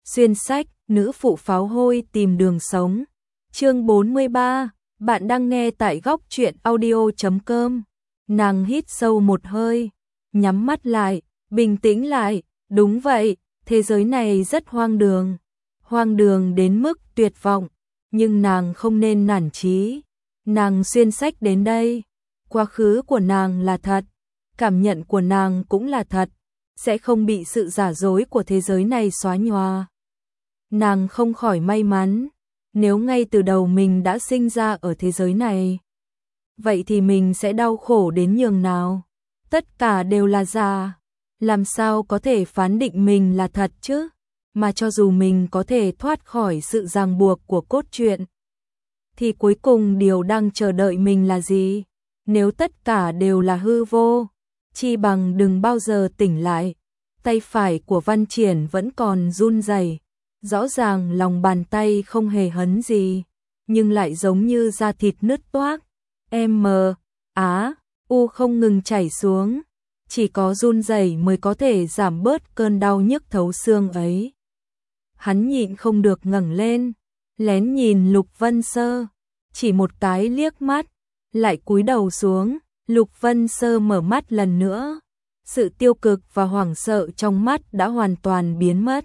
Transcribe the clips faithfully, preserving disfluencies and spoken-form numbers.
Xuyên sách, nữ phụ pháo hôi tìm đường sống. Chương bốn mươi ba, bạn đang nghe tại góc truyện audio chấm com. Nàng hít sâu một hơi, nhắm mắt lại, bình tĩnh lại, đúng vậy, thế giới này rất hoang đường. Hoang đường đến mức tuyệt vọng, nhưng nàng không nên nản chí. Nàng xuyên sách đến đây, quá khứ của nàng là thật, cảm nhận của nàng cũng là thật, sẽ không bị sự giả dối của thế giới này xóa nhòa. Nàng không khỏi may mắn, nếu ngay từ đầu mình đã sinh ra ở thế giới này, vậy thì mình sẽ đau khổ đến nhường nào. Tất cả đều là giả, làm sao có thể phán định mình là thật chứ? Mà cho dù mình có thể thoát khỏi sự ràng buộc của cốt truyện, thì cuối cùng điều đang chờ đợi mình là gì? Nếu tất cả đều là hư vô, chi bằng đừng bao giờ tỉnh lại. Tay phải của Văn Triển vẫn còn run rẩy, rõ ràng lòng bàn tay không hề hấn gì, nhưng lại giống như da thịt nứt toác. M, Á, U không ngừng chảy xuống, chỉ có run rẩy mới có thể giảm bớt cơn đau nhức thấu xương ấy. Hắn nhịn không được ngẩng lên, lén nhìn Lục Vân Sơ, chỉ một cái liếc mắt, lại cúi đầu xuống. Lục Vân Sơ mở mắt lần nữa, sự tiêu cực và hoảng sợ trong mắt đã hoàn toàn biến mất.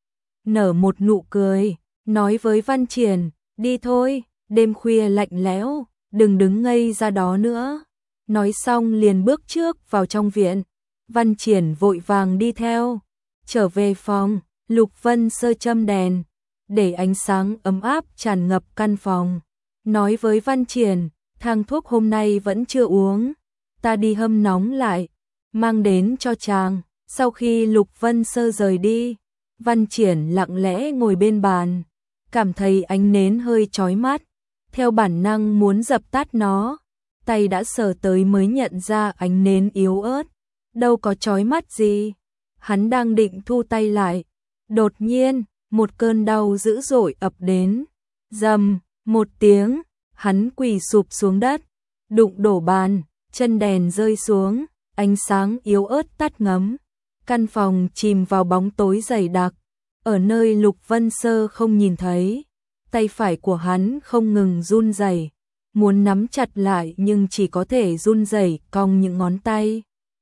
Nở một nụ cười, nói với Văn Triển, đi thôi, đêm khuya lạnh lẽo, đừng đứng ngây ra đó nữa. Nói xong liền bước trước vào trong viện, Văn Triển vội vàng đi theo. Trở về phòng, Lục Vân Sơ châm đèn, để ánh sáng ấm áp tràn ngập căn phòng. Nói với Văn Triển, thang thuốc hôm nay vẫn chưa uống, ta đi hâm nóng lại, mang đến cho chàng. Sau khi Lục Vân Sơ rời đi, Văn Triển lặng lẽ ngồi bên bàn, cảm thấy ánh nến hơi chói mắt, theo bản năng muốn dập tắt nó, tay đã sờ tới mới nhận ra ánh nến yếu ớt, đâu có chói mắt gì. Hắn đang định thu tay lại, đột nhiên, một cơn đau dữ dội ập đến, rầm, một tiếng, hắn quỳ sụp xuống đất, đụng đổ bàn, chân đèn rơi xuống, ánh sáng yếu ớt tắt ngấm. Căn phòng chìm vào bóng tối dày đặc, ở nơi Lục Vân Sơ không nhìn thấy, tay phải của hắn không ngừng run rẩy, muốn nắm chặt lại nhưng chỉ có thể run rẩy cong những ngón tay.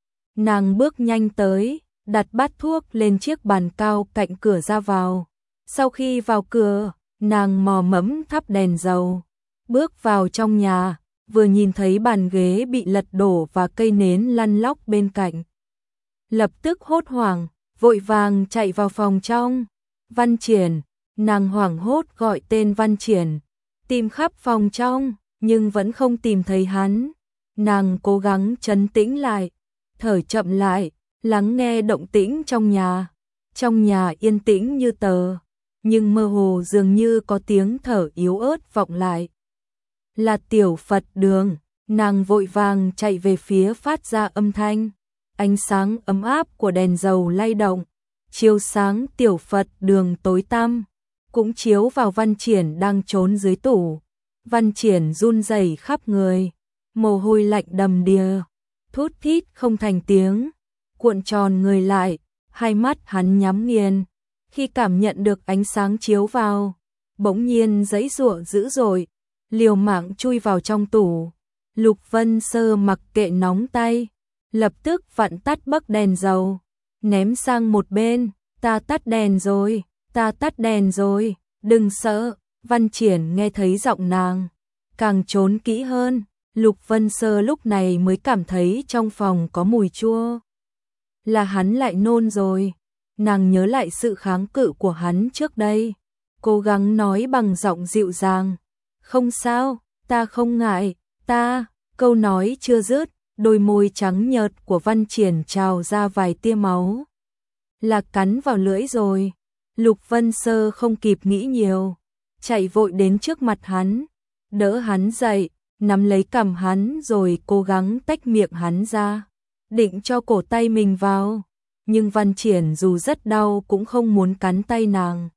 Nàng bước nhanh tới, đặt bát thuốc lên chiếc bàn cao cạnh cửa ra vào. Sau khi vào cửa, nàng mò mẫm thắp đèn dầu, bước vào trong nhà, vừa nhìn thấy bàn ghế bị lật đổ và cây nến lăn lóc bên cạnh. Lập tức hốt hoảng, vội vàng chạy vào phòng trong. Văn Triển, nàng hoảng hốt gọi tên Văn Triển, tìm khắp phòng trong, nhưng vẫn không tìm thấy hắn. Nàng cố gắng trấn tĩnh lại, thở chậm lại, lắng nghe động tĩnh trong nhà. Trong nhà yên tĩnh như tờ, nhưng mơ hồ dường như có tiếng thở yếu ớt vọng lại. Là Tiểu Phật Đường, nàng vội vàng chạy về phía phát ra âm thanh. Ánh sáng ấm áp của đèn dầu lay động, chiếu sáng Tiểu Phật Đường tối tăm, cũng chiếu vào Văn Triển đang trốn dưới tủ. Văn Triển run rẩy khắp người, mồ hôi lạnh đầm đìa, thút thít không thành tiếng, cuộn tròn người lại, hai mắt hắn nhắm nghiền. Khi cảm nhận được ánh sáng chiếu vào, bỗng nhiên giãy giụa dữ dội, liều mạng chui vào trong tủ. Lục Vân Sơ mặc kệ nóng tay, lập tức vặn tắt bấc đèn dầu, ném sang một bên. Ta tắt đèn rồi, ta tắt đèn rồi, đừng sợ. Văn Triển nghe thấy giọng nàng, càng trốn kỹ hơn. Lục Vân Sơ lúc này mới cảm thấy trong phòng có mùi chua. Là hắn lại nôn rồi. Nàng nhớ lại sự kháng cự của hắn trước đây, cố gắng nói bằng giọng dịu dàng, không sao, ta không ngại, ta. Câu nói chưa dứt, đôi môi trắng nhợt của Văn Triển trào ra vài tia máu. Là cắn vào lưỡi rồi. Lục Vân Sơ không kịp nghĩ nhiều, chạy vội đến trước mặt hắn, đỡ hắn dậy, nắm lấy cằm hắn rồi cố gắng tách miệng hắn ra, định cho cổ tay mình vào. Nhưng Văn Triển dù rất đau cũng không muốn cắn tay nàng.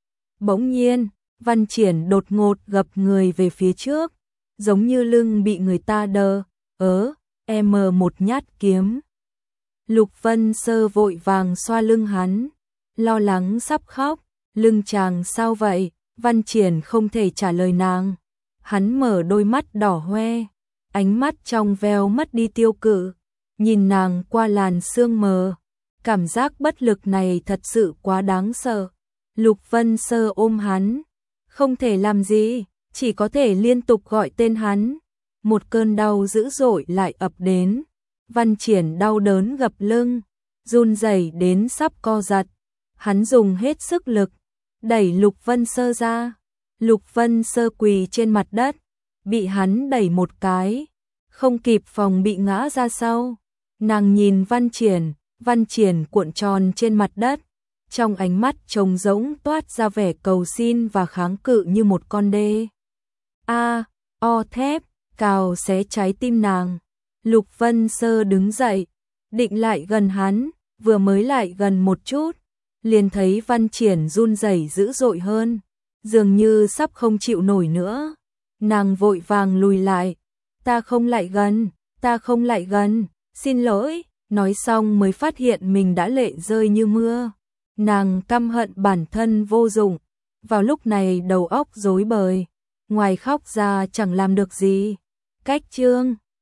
Bỗng nhiên, Văn Triển đột ngột gập người về phía trước, giống như lưng bị người ta đờ, ớ, em một nhát kiếm. Lục Vân Sơ vội vàng xoa lưng hắn, lo lắng sắp khóc. Lưng chàng sao vậy? Văn Triển không thể trả lời nàng. Hắn mở đôi mắt đỏ hoe, ánh mắt trong veo mất đi tiêu cự, nhìn nàng qua làn sương mờ. Cảm giác bất lực này thật sự quá đáng sợ. Lục Vân Sơ ôm hắn, không thể làm gì, chỉ có thể liên tục gọi tên hắn. Một cơn đau dữ dội lại ập đến. Văn Triển đau đớn gập lưng, run rẩy đến sắp co giật. Hắn dùng hết sức lực, đẩy Lục Vân Sơ ra. Lục Vân Sơ quỳ trên mặt đất, bị hắn đẩy một cái, không kịp phòng bị ngã ra sau. Nàng nhìn Văn Triển, Văn Triển cuộn tròn trên mặt đất, trong ánh mắt trống rỗng toát ra vẻ cầu xin và kháng cự như một con đê. A, o thép, cào xé trái tim nàng. Lục Vân Sơ đứng dậy, định lại gần hắn, vừa mới lại gần một chút, liền thấy Văn Triển run rẩy dữ dội hơn, dường như sắp không chịu nổi nữa. Nàng vội vàng lùi lại, ta không lại gần, ta không lại gần, xin lỗi, nói xong mới phát hiện mình đã lệ rơi như mưa. Nàng căm hận bản thân vô dụng, vào lúc này đầu óc rối bời, ngoài khóc ra chẳng làm được gì. Cách chương